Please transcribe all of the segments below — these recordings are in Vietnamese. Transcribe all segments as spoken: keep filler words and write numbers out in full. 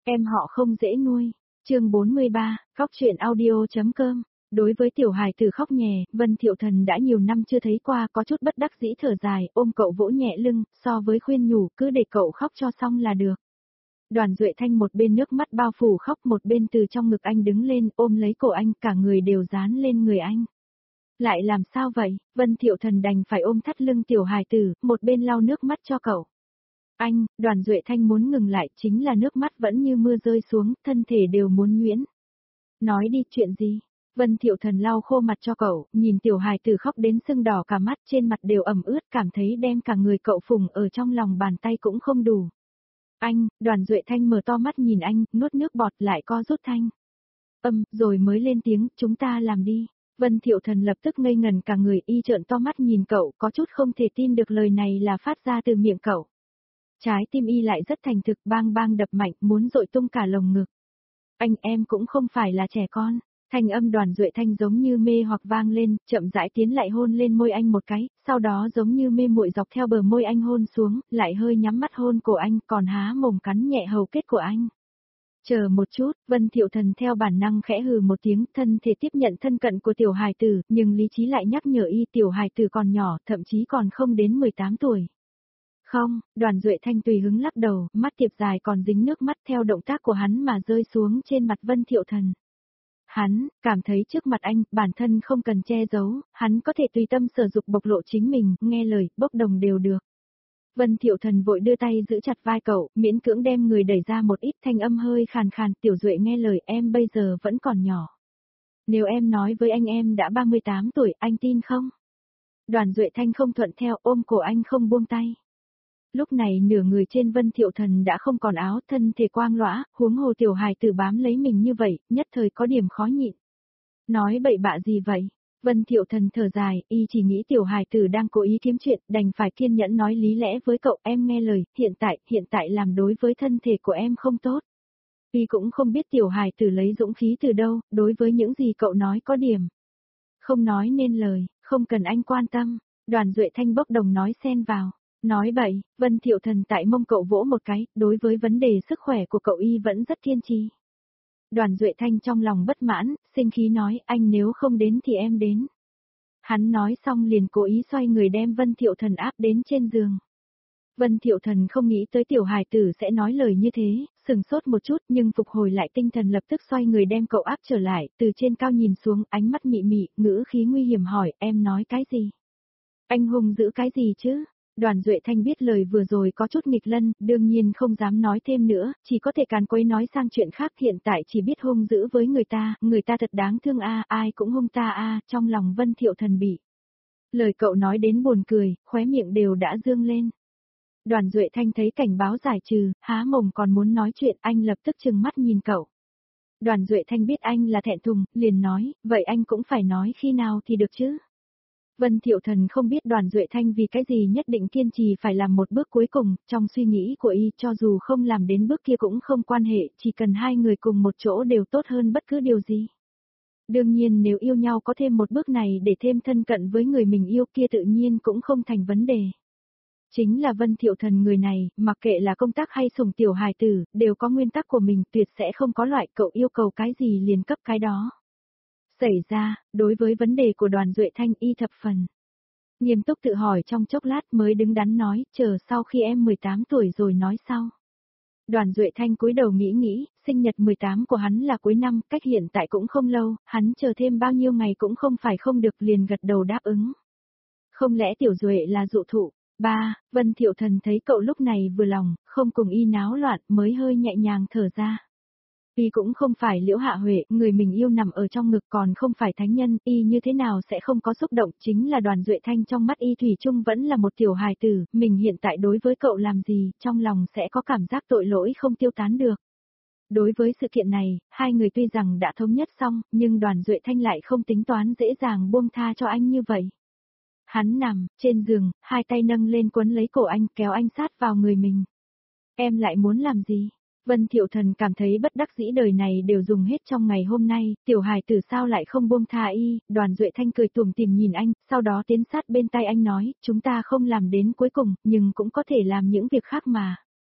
Em họ không dễ nuôi. Chương bốn mươi ba, khóc chuyện audio.com. Đối với tiểu hài tử khóc nhè, Vân Thiệu Thần đã nhiều năm chưa thấy qua, có chút bất đắc dĩ thở dài, ôm cậu vỗ nhẹ lưng, so với khuyên nhủ, cứ để cậu khóc cho xong là được. Đoàn Duệ Thanh một bên nước mắt bao phủ khóc, một bên từ trong ngực anh đứng lên, ôm lấy cổ anh, cả người đều dán lên người anh. Lại làm sao vậy? Vân Thiệu Thần đành phải ôm thắt lưng tiểu hài tử, một bên lau nước mắt cho cậu. Anh, Đoàn Duệ Thanh muốn ngừng lại, chính là nước mắt vẫn như mưa rơi xuống, thân thể đều muốn nhuyễn. Nói đi, chuyện gì? Vân Thiệu Thần lau khô mặt cho cậu, nhìn tiểu hài tử khóc đến sưng đỏ cả mắt, trên mặt đều ẩm ướt, cảm thấy đem cả người cậu phùng ở trong lòng bàn tay cũng không đủ. Anh, Đoàn Duệ Thanh mở to mắt nhìn anh, nuốt nước bọt lại co rút thanh. Âm, rồi mới lên tiếng, chúng ta làm đi. Vân Thiệu Thần lập tức ngây ngần cả người, y trợn to mắt nhìn cậu, có chút không thể tin được lời này là phát ra từ miệng cậu. Trái tim y lại rất thành thực, bang bang đập mạnh, muốn dội tung cả lồng ngực. Anh, em cũng không phải là trẻ con. Thanh âm Đoàn Duệ Thanh giống như mê hoặc vang lên, chậm rãi tiến lại hôn lên môi anh một cái, sau đó giống như mê muội dọc theo bờ môi anh hôn xuống, lại hơi nhắm mắt hôn cổ anh, còn há mồm cắn nhẹ hầu kết của anh. Chờ một chút, Vân Thiệu Thần theo bản năng khẽ hừ một tiếng, thân thể tiếp nhận thân cận của tiểu hài tử, nhưng lý trí lại nhắc nhở y tiểu hài tử còn nhỏ, thậm chí còn không đến mười tám tuổi. Không, Đoàn Duệ Thanh tùy hứng lắc đầu, mắt tiệp dài còn dính nước mắt theo động tác của hắn mà rơi xuống trên mặt Vân Thiệu Thần. Hắn, cảm thấy trước mặt anh, bản thân không cần che giấu, hắn có thể tùy tâm sở dục bộc lộ chính mình, nghe lời, bốc đồng đều được. Vân Thiệu Thần vội đưa tay giữ chặt vai cậu, miễn cưỡng đem người đẩy ra một ít, thanh âm hơi khàn khàn, tiểu Duệ nghe lời, em bây giờ vẫn còn nhỏ. Nếu em nói với anh em đã ba mươi tám tuổi, anh tin không? Đoàn Duệ Thanh không thuận theo, ôm cổ anh không buông tay. Lúc này nửa người trên Vân Thiệu Thần đã không còn áo, thân thể quang lõa, huống hồ tiểu hài tử bám lấy mình như vậy, nhất thời có điểm khó nhịn. Nói bậy bạ gì vậy? Vân Thiệu Thần thở dài, y chỉ nghĩ tiểu hài tử đang cố ý kiếm chuyện, đành phải kiên nhẫn nói lý lẽ với cậu, em nghe lời, hiện tại, hiện tại làm đối với thân thể của em không tốt. Y cũng không biết tiểu hài tử lấy dũng khí từ đâu, đối với những gì cậu nói có điểm. Không nói nên lời, không cần anh quan tâm, Đoàn Duệ Thanh bốc đồng nói xen vào. Nói bậy, Vân Thiệu Thần tại mông cậu vỗ một cái, đối với vấn đề sức khỏe của cậu y vẫn rất kiên trì. Đoàn Duệ Thanh trong lòng bất mãn, sinh khí nói, anh nếu không đến thì em đến. Hắn nói xong liền cố ý xoay người đem Vân Thiệu Thần áp đến trên giường. Vân Thiệu Thần không nghĩ tới tiểu hài tử sẽ nói lời như thế, sừng sốt một chút nhưng phục hồi lại tinh thần lập tức xoay người đem cậu áp trở lại, từ trên cao nhìn xuống, ánh mắt mị mị, ngữ khí nguy hiểm hỏi, em nói cái gì? Anh hùng giữ cái gì chứ? Đoàn Duệ Thanh biết lời vừa rồi có chút nghịch lân, đương nhiên không dám nói thêm nữa, chỉ có thể càn quấy nói sang chuyện khác, hiện tại chỉ biết hung dữ với người ta, người ta thật đáng thương a, ai cũng hung ta a, trong lòng Vân Thiệu Thần bị. Lời cậu nói đến buồn cười, khóe miệng đều đã dương lên. Đoàn Duệ Thanh thấy cảnh báo giải trừ, há mồm còn muốn nói chuyện, anh lập tức trừng mắt nhìn cậu. Đoàn Duệ Thanh biết anh là thẹn thùng, liền nói, vậy anh cũng phải nói khi nào thì được chứ. Vân Thiệu Thần không biết Đoàn Duệ Thanh vì cái gì nhất định kiên trì phải làm một bước cuối cùng, trong suy nghĩ của y cho dù không làm đến bước kia cũng không quan hệ, chỉ cần hai người cùng một chỗ đều tốt hơn bất cứ điều gì. Đương nhiên nếu yêu nhau có thêm một bước này để thêm thân cận với người mình yêu kia tự nhiên cũng không thành vấn đề. Chính là Vân Thiệu Thần người này, mặc kệ là công tác hay sủng tiểu hài tử, đều có nguyên tắc của mình, tuyệt sẽ không có loại cậu yêu cầu cái gì liền cấp cái đó. Xảy ra, đối với vấn đề của Đoàn Duệ Thanh y thập phần. Nghiêm túc tự hỏi trong chốc lát mới đứng đắn nói, chờ sau khi em mười tám tuổi rồi nói sau. Đoàn Duệ Thanh cúi đầu nghĩ nghĩ, sinh nhật mười tám của hắn là cuối năm, cách hiện tại cũng không lâu, hắn chờ thêm bao nhiêu ngày cũng không phải không được, liền gật đầu đáp ứng. Không lẽ tiểu Duệ là dụ thụ? Ba, Vân Thiệu Thần thấy cậu lúc này vừa lòng, không cùng y náo loạn mới hơi nhẹ nhàng thở ra. Y cũng không phải Liễu Hạ Huệ, người mình yêu nằm ở trong ngực còn không phải thánh nhân, y như thế nào sẽ không có xúc động, chính là Đoàn Duệ Thanh trong mắt y thủy chung vẫn là một tiểu hài tử, mình hiện tại đối với cậu làm gì, trong lòng sẽ có cảm giác tội lỗi không tiêu tán được. Đối với sự kiện này, hai người tuy rằng đã thống nhất xong, nhưng Đoàn Duệ Thanh lại không tính toán dễ dàng buông tha cho anh như vậy. Hắn nằm, trên giường, hai tay nâng lên quấn lấy cổ anh, kéo anh sát vào người mình. Em lại muốn làm gì? Vân Thiệu Thần cảm thấy bất đắc dĩ đời này đều dùng hết trong ngày hôm nay, tiểu hài tử sao lại không buông tha y, Đoàn Duệ Thanh cười tủm tỉm nhìn anh, sau đó tiến sát bên tay anh nói, chúng ta không làm đến cuối cùng, nhưng cũng có thể làm những việc khác mà.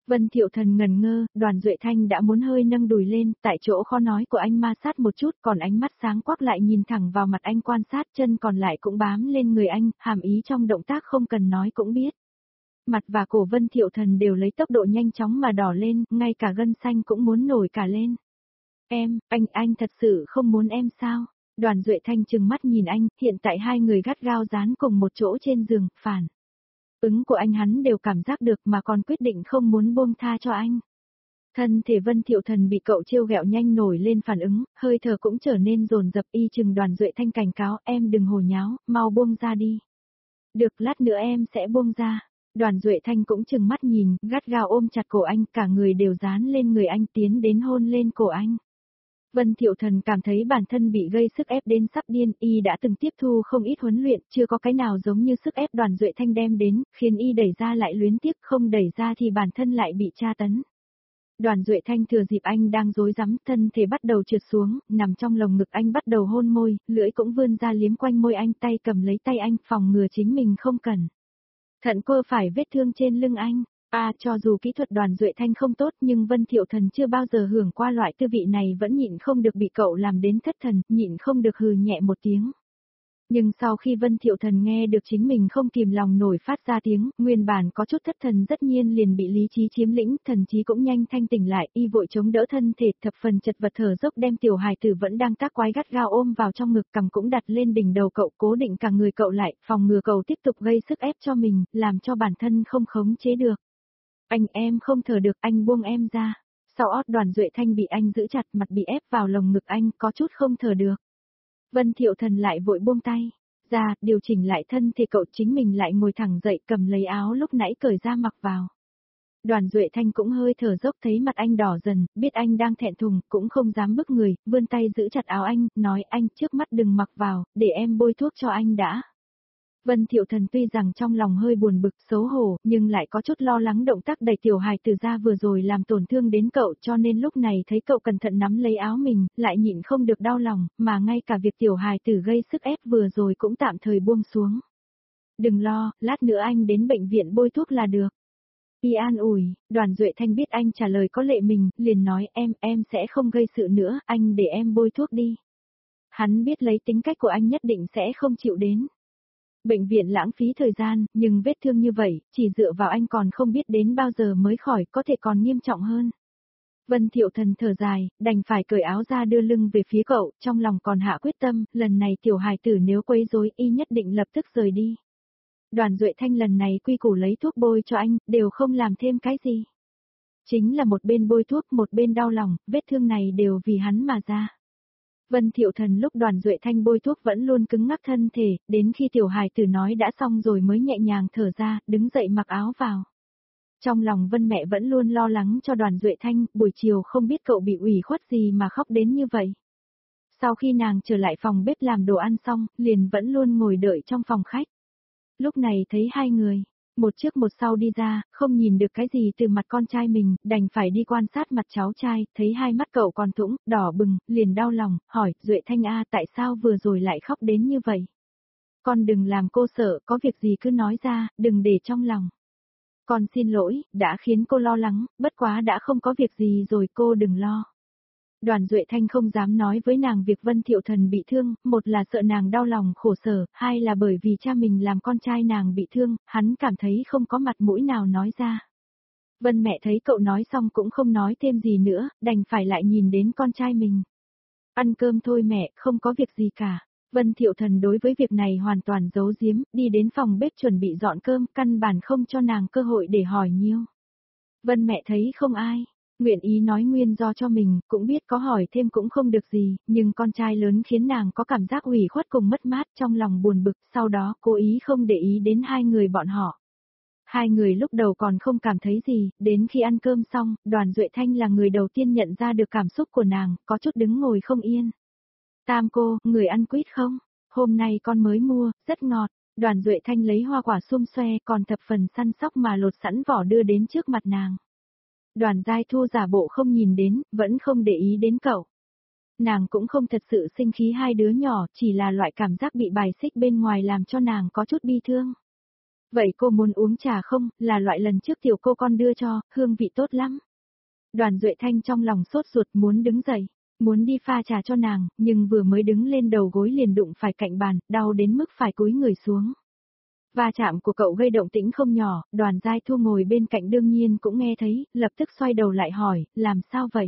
Vân Thiệu Thần ngần ngơ, Đoàn Duệ Thanh đã muốn hơi nâng đùi lên, tại chỗ khó nói của anh ma sát một chút, còn ánh mắt sáng quắc lại nhìn thẳng vào mặt anh quan sát, chân còn lại cũng bám lên người anh, hàm ý trong động tác không cần nói cũng biết. Mặt và cổ Vân Thiệu Thần đều lấy tốc độ nhanh chóng mà đỏ lên, ngay cả gân xanh cũng muốn nổi cả lên. Em, anh, anh thật sự không muốn em sao? Đoàn Duệ Thanh trừng mắt nhìn anh, hiện tại hai người gắt gao dán cùng một chỗ trên giường, phản ứng của anh hắn đều cảm giác được mà còn quyết định không muốn buông tha cho anh. Thân thể Vân Thiệu Thần bị cậu trêu ghẹo nhanh nổi lên phản ứng, hơi thở cũng trở nên dồn dập y chừng Đoàn Duệ Thanh cảnh cáo, em đừng hồ nháo, mau buông ra đi. Được, lát nữa em sẽ buông ra. Đoàn Duệ Thanh cũng chừng mắt nhìn, gắt gao ôm chặt cổ anh, cả người đều dán lên người anh tiến đến hôn lên cổ anh. Vân Thiệu Thần cảm thấy bản thân bị gây sức ép đến sắp điên, y đã từng tiếp thu không ít huấn luyện, chưa có cái nào giống như sức ép Đoàn Duệ Thanh đem đến, khiến y đẩy ra lại luyến tiếc, không đẩy ra thì bản thân lại bị tra tấn. Đoàn Duệ Thanh thừa dịp anh đang rối rắm, thân thể bắt đầu trượt xuống, nằm trong lồng ngực anh bắt đầu hôn môi, lưỡi cũng vươn ra liếm quanh môi anh, tay cầm lấy tay anh, phòng ngừa chính mình không cần thận cô phải vết thương trên lưng anh. À, cho dù kỹ thuật Đoàn Duệ Thanh không tốt nhưng Vân Thiệu Thần chưa bao giờ hưởng qua loại tư vị này, vẫn nhịn không được bị cậu làm đến thất thần, nhịn không được hừ nhẹ một tiếng. Nhưng sau khi Vân Thiệu Thần nghe được chính mình không kìm lòng nổi phát ra tiếng, nguyên bản có chút thất thần tất nhiên liền bị lý trí chiếm lĩnh, thần trí cũng nhanh thanh tỉnh lại, y vội chống đỡ thân thể thập phần chật vật thở dốc đem tiểu hài tử vẫn đang tác quái gắt gao ôm vào trong ngực, cằm cũng đặt lên đỉnh đầu cậu, cố định cả người cậu lại, phòng ngừa cậu tiếp tục gây sức ép cho mình, làm cho bản thân không khống chế được. Anh, em không thở được, anh buông em ra. Sau ót Đoàn Duệ Thanh bị anh giữ chặt, mặt bị ép vào lồng ngực anh, có chút không thở được. Vân Thiệu Thần lại vội buông tay ra, điều chỉnh lại thân thì cậu chính mình lại ngồi thẳng dậy, cầm lấy áo lúc nãy cởi ra mặc vào. Đoàn Duệ Thanh cũng hơi thở dốc, thấy mặt anh đỏ dần, biết anh đang thẹn thùng, cũng không dám bức người, vươn tay giữ chặt áo anh, nói anh trước mắt đừng mặc vào, để em bôi thuốc cho anh đã. Vân Thiệu Thần tuy rằng trong lòng hơi buồn bực xấu hổ, nhưng lại có chút lo lắng động tác đẩy tiểu hài tử ra vừa rồi làm tổn thương đến cậu, cho nên lúc này thấy cậu cẩn thận nắm lấy áo mình, lại nhịn không được đau lòng, mà ngay cả việc tiểu hài tử gây sức ép vừa rồi cũng tạm thời buông xuống. Đừng lo, lát nữa anh đến bệnh viện bôi thuốc là được. Y an ủi, Đoàn Duệ Thanh biết anh trả lời có lệ mình, liền nói em, em sẽ không gây sự nữa, anh để em bôi thuốc đi. Hắn biết lấy tính cách của anh nhất định sẽ không chịu đến bệnh viện lãng phí thời gian, nhưng vết thương như vậy, chỉ dựa vào anh còn không biết đến bao giờ mới khỏi, có thể còn nghiêm trọng hơn. Vân Thiệu Thần thở dài, đành phải cởi áo ra đưa lưng về phía cậu, trong lòng còn hạ quyết tâm, lần này tiểu hài tử nếu quấy rối y nhất định lập tức rời đi. Đoàn Duệ Thanh lần này quy củ lấy thuốc bôi cho anh, đều không làm thêm cái gì. Chính là một bên bôi thuốc, một bên đau lòng, vết thương này đều vì hắn mà ra. Vân Thiệu Thần lúc Đoàn Duệ Thanh bôi thuốc vẫn luôn cứng ngắc thân thể, đến khi tiểu hài tử nói đã xong rồi mới nhẹ nhàng thở ra, đứng dậy mặc áo vào. Trong lòng Vân mẹ vẫn luôn lo lắng cho Đoàn Duệ Thanh, buổi chiều không biết cậu bị ủy khuất gì mà khóc đến như vậy. Sau khi nàng trở lại phòng bếp làm đồ ăn xong, liền vẫn luôn ngồi đợi trong phòng khách. Lúc này thấy hai người, một trước một sau đi ra, không nhìn được cái gì từ mặt con trai mình, đành phải đi quan sát mặt cháu trai, thấy hai mắt cậu còn thũng, đỏ bừng, liền đau lòng, hỏi, Duệ Thanh a, tại sao vừa rồi lại khóc đến như vậy? Con đừng làm cô sợ, có việc gì cứ nói ra, đừng để trong lòng. Con xin lỗi, đã khiến cô lo lắng, bất quá đã không có việc gì rồi, cô đừng lo. Đoàn Duệ Thanh không dám nói với nàng việc Vân Thiệu Thần bị thương, một là sợ nàng đau lòng khổ sở, hai là bởi vì cha mình làm con trai nàng bị thương, hắn cảm thấy không có mặt mũi nào nói ra. Vân mẹ thấy cậu nói xong cũng không nói thêm gì nữa, đành phải lại nhìn đến con trai mình. Ăn cơm thôi mẹ, không có việc gì cả. Vân Thiệu Thần đối với việc này hoàn toàn giấu giếm, đi đến phòng bếp chuẩn bị dọn cơm, căn bản không cho nàng cơ hội để hỏi nhiều. Vân mẹ thấy không ai nguyện ý nói nguyên do cho mình, cũng biết có hỏi thêm cũng không được gì, nhưng con trai lớn khiến nàng có cảm giác ủy khuất cùng mất mát trong lòng buồn bực, sau đó cố ý không để ý đến hai người bọn họ. Hai người lúc đầu còn không cảm thấy gì, đến khi ăn cơm xong, Đoàn Duệ Thanh là người đầu tiên nhận ra được cảm xúc của nàng, có chút đứng ngồi không yên. Tam cô, người ăn quýt không? Hôm nay con mới mua, rất ngọt. Đoàn Duệ Thanh lấy hoa quả xum xoe còn thập phần săn sóc mà lột sẵn vỏ đưa đến trước mặt nàng. Đoàn Giai Thu giả bộ không nhìn đến, vẫn không để ý đến cậu. Nàng cũng không thật sự sinh khí hai đứa nhỏ, chỉ là loại cảm giác bị bài xích bên ngoài làm cho nàng có chút bi thương. Vậy cô muốn uống trà không, là loại lần trước tiểu cô con đưa cho, hương vị tốt lắm. Đoàn Duệ Thanh trong lòng sốt ruột muốn đứng dậy, muốn đi pha trà cho nàng, nhưng vừa mới đứng lên đầu gối liền đụng phải cạnh bàn, đau đến mức phải cúi người xuống. Va chạm của cậu gây động tĩnh không nhỏ, Đoàn Giai Thu ngồi bên cạnh đương nhiên cũng nghe thấy, lập tức xoay đầu lại hỏi, làm sao vậy?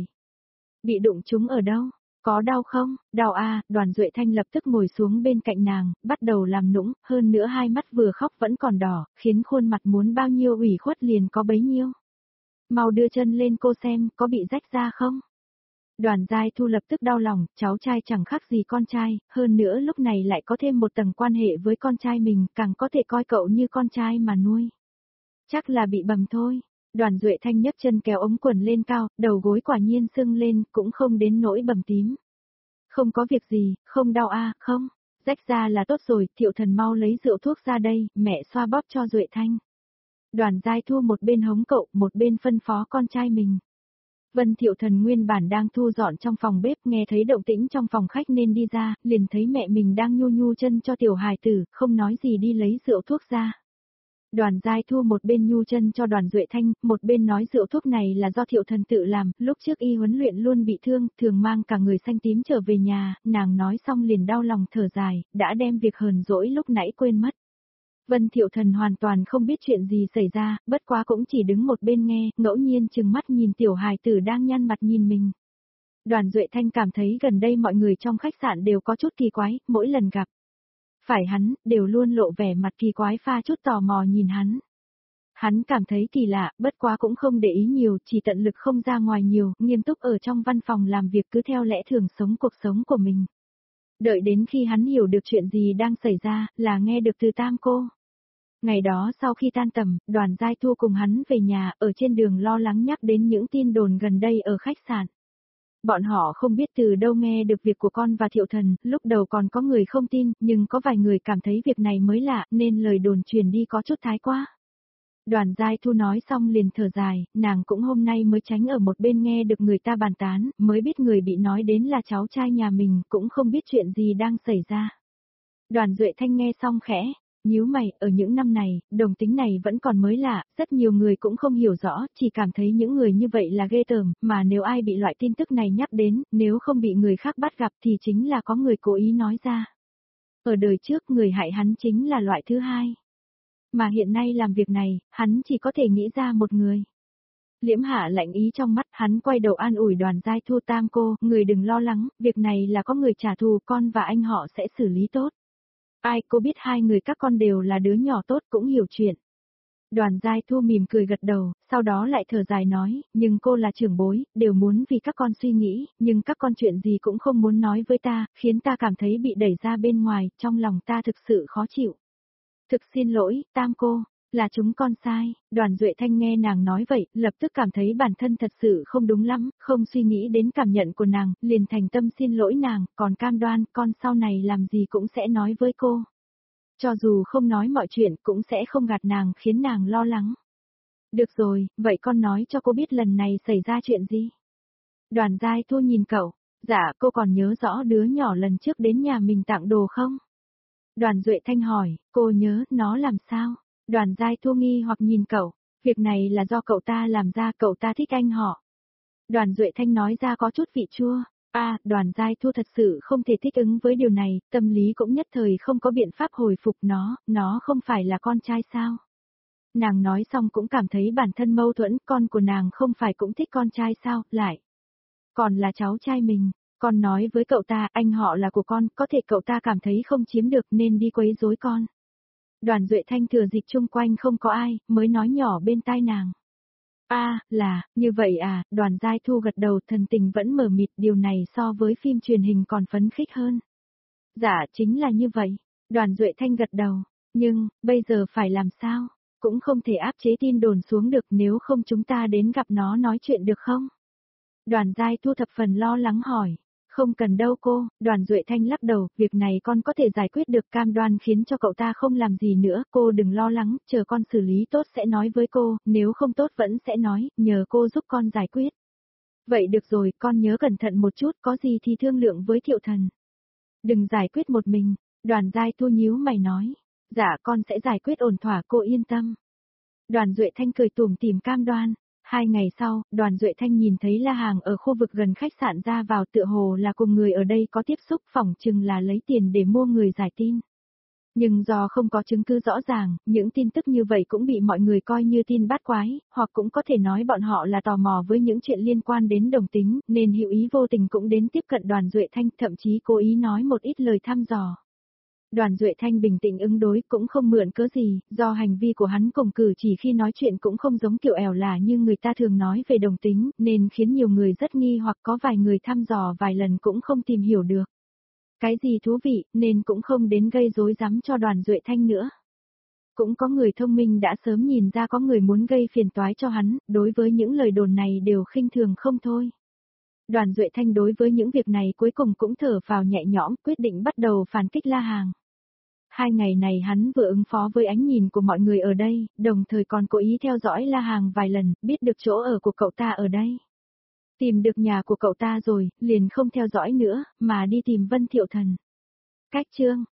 Bị đụng trúng ở đâu? Có đau không? Đau à, Đoàn Duệ Thanh lập tức ngồi xuống bên cạnh nàng, bắt đầu làm nũng, hơn nữa hai mắt vừa khóc vẫn còn đỏ, khiến khuôn mặt muốn bao nhiêu ủy khuất liền có bấy nhiêu. Mau đưa chân lên cô xem, có bị rách ra không? Đoàn Giai Thu lập tức đau lòng, cháu trai chẳng khác gì con trai, hơn nữa lúc này lại có thêm một tầng quan hệ với con trai mình, càng có thể coi cậu như con trai mà nuôi. Chắc là bị bầm thôi. Đoàn Duệ Thanh nhấc chân kéo ống quần lên cao, đầu gối quả nhiên sưng lên, cũng không đến nỗi bầm tím. Không có việc gì, không đau a, à, không. Rách ra là tốt rồi, Thiệu Thần mau lấy rượu thuốc ra đây, mẹ xoa bóp cho Duệ Thanh. Đoàn Giai Thu một bên hống cậu, một bên phân phó con trai mình. Vân Thiệu Thần nguyên bản đang thu dọn trong phòng bếp, nghe thấy động tĩnh trong phòng khách nên đi ra, liền thấy mẹ mình đang nhu nhu chân cho tiểu hài tử, không nói gì đi lấy rượu thuốc ra. Đoàn Giai Thu một bên nhu chân cho Đoàn Duệ Thanh, một bên nói rượu thuốc này là do Thiệu Thần tự làm, lúc trước y huấn luyện luôn bị thương, thường mang cả người xanh tím trở về nhà, nàng nói xong liền đau lòng thở dài, đã đem việc hờn dỗi lúc nãy quên mất. Vân Thiệu Thần hoàn toàn không biết chuyện gì xảy ra, bất quá cũng chỉ đứng một bên nghe, ngẫu nhiên chừng mắt nhìn tiểu hài tử đang nhăn mặt nhìn mình. Đoàn Duệ Thanh cảm thấy gần đây mọi người trong khách sạn đều có chút kỳ quái, mỗi lần gặp. Phải hắn, đều luôn lộ vẻ mặt kỳ quái pha chút tò mò nhìn hắn. Hắn cảm thấy kỳ lạ, bất quá cũng không để ý nhiều, chỉ tận lực không ra ngoài nhiều, nghiêm túc ở trong văn phòng làm việc cứ theo lẽ thường sống cuộc sống của mình. Đợi đến khi hắn hiểu được chuyện gì đang xảy ra, là nghe được từ Tam cô. Ngày đó sau khi tan tầm, Đoàn Giai Thu cùng hắn về nhà, ở trên đường lo lắng nhắc đến những tin đồn gần đây ở khách sạn. Bọn họ không biết từ đâu nghe được việc của con và Thiệu Thần, lúc đầu còn có người không tin, nhưng có vài người cảm thấy việc này mới lạ, nên lời đồn truyền đi có chút thái quá. Đoàn Giai Thu nói xong liền thở dài, nàng cũng hôm nay mới tránh ở một bên nghe được người ta bàn tán, mới biết người bị nói đến là cháu trai nhà mình, cũng không biết chuyện gì đang xảy ra. Đoàn Duệ Thanh nghe xong khẽ, nhíu mày, ở những năm này, đồng tính này vẫn còn mới lạ, rất nhiều người cũng không hiểu rõ, chỉ cảm thấy những người như vậy là ghê tởm, mà nếu ai bị loại tin tức này nhắc đến, nếu không bị người khác bắt gặp thì chính là có người cố ý nói ra. Ở đời trước người hại hắn chính là loại thứ hai. Mà hiện nay làm việc này, hắn chỉ có thể nghĩ ra một người. Liễm Hạ lạnh ý trong mắt, hắn quay đầu an ủi Đoàn Giai Thu Tam cô, người đừng lo lắng, việc này là có người trả thù, con và anh họ sẽ xử lý tốt. Ai cô biết hai người các con đều là đứa nhỏ tốt cũng hiểu chuyện. Đoàn Giai Thu mỉm cười gật đầu, sau đó lại thở dài nói, nhưng cô là trưởng bối, đều muốn vì các con suy nghĩ, nhưng các con chuyện gì cũng không muốn nói với ta, khiến ta cảm thấy bị đẩy ra bên ngoài, trong lòng ta thực sự khó chịu. Thực xin lỗi, Tam cô, là chúng con sai. Đoàn Duệ Thanh nghe nàng nói vậy, lập tức cảm thấy bản thân thật sự không đúng lắm, không suy nghĩ đến cảm nhận của nàng, liền thành tâm xin lỗi nàng, còn cam đoan con sau này làm gì cũng sẽ nói với cô. Cho dù không nói mọi chuyện cũng sẽ không gạt nàng khiến nàng lo lắng. Được rồi, vậy con nói cho cô biết lần này xảy ra chuyện gì? Đoàn Giai Thu nhìn cậu, dạ cô còn nhớ rõ đứa nhỏ lần trước đến nhà mình tặng đồ không? Đoàn Duệ Thanh hỏi, cô nhớ, nó làm sao? Đoàn Giai Thu nghi hoặc nhìn cậu, việc này là do cậu ta làm ra, cậu ta thích anh họ. Đoàn Duệ Thanh nói ra có chút vị chua, à, Đoàn Giai Thu thật sự không thể thích ứng với điều này, tâm lý cũng nhất thời không có biện pháp hồi phục nó, nó không phải là con trai sao? Nàng nói xong cũng cảm thấy bản thân mâu thuẫn, con của nàng không phải cũng thích con trai sao, lại. Còn là cháu trai mình. Con nói với cậu ta, anh họ là của con, có thể cậu ta cảm thấy không chiếm được nên đi quấy rối con. Đoàn Duệ Thanh thừa dịp chung quanh không có ai, mới nói nhỏ bên tai nàng. A, à, là, như vậy à, Đoàn Giai Thu gật đầu, thần tình vẫn mờ mịt, điều này so với phim truyền hình còn phấn khích hơn. Dạ, chính là như vậy. Đoàn Duệ Thanh gật đầu, nhưng, bây giờ phải làm sao? Cũng không thể áp chế tin đồn xuống được, nếu không chúng ta đến gặp nó nói chuyện được không? Đoàn Giai Thu thập phần lo lắng hỏi. Không cần đâu cô, Đoàn Duệ Thanh lắc đầu, việc này con có thể giải quyết được, cam đoan khiến cho cậu ta không làm gì nữa, cô đừng lo lắng, chờ con xử lý tốt sẽ nói với cô, nếu không tốt vẫn sẽ nói, nhờ cô giúp con giải quyết. Vậy được rồi, con nhớ cẩn thận một chút, có gì thì thương lượng với Thiệu Thần. Đừng giải quyết một mình, Đoàn Giai Thu nhíu mày nói. dạ con sẽ giải quyết ổn thỏa, cô yên tâm. Đoàn Duệ Thanh cười tủm tỉm cam đoan. Hai ngày sau, Đoàn Duệ Thanh nhìn thấy La Hàng ở khu vực gần khách sạn ra vào, tựa hồ là cùng người ở đây có tiếp xúc, phỏng chừng là lấy tiền để mua người giải tin. Nhưng do không có chứng cứ rõ ràng, những tin tức như vậy cũng bị mọi người coi như tin bát quái, hoặc cũng có thể nói bọn họ là tò mò với những chuyện liên quan đến đồng tính, nên hữu ý vô tình cũng đến tiếp cận Đoàn Duệ Thanh, thậm chí cố ý nói một ít lời thăm dò. Đoàn Duệ Thanh bình tĩnh ứng đối, cũng không mượn cớ gì, do hành vi của hắn cùng cử chỉ khi nói chuyện cũng không giống kiểu ẻo lả như người ta thường nói về đồng tính, nên khiến nhiều người rất nghi, hoặc có vài người thăm dò vài lần cũng không tìm hiểu được cái gì thú vị, nên cũng không đến gây rối rắm cho Đoàn Duệ Thanh nữa. Cũng có người thông minh đã sớm nhìn ra có người muốn gây phiền toái cho hắn, đối với những lời đồn này đều khinh thường không thôi. Đoàn Duệ Thanh đối với những việc này cuối cùng cũng thở vào nhẹ nhõm, quyết định bắt đầu phản kích La Hàng. Hai ngày này hắn vừa ứng phó với ánh nhìn của mọi người ở đây, đồng thời còn cố ý theo dõi La Hàng vài lần, biết được chỗ ở của cậu ta ở đây. Tìm được nhà của cậu ta rồi, liền không theo dõi nữa, mà đi tìm Vân Thiệu Thần. Cách chương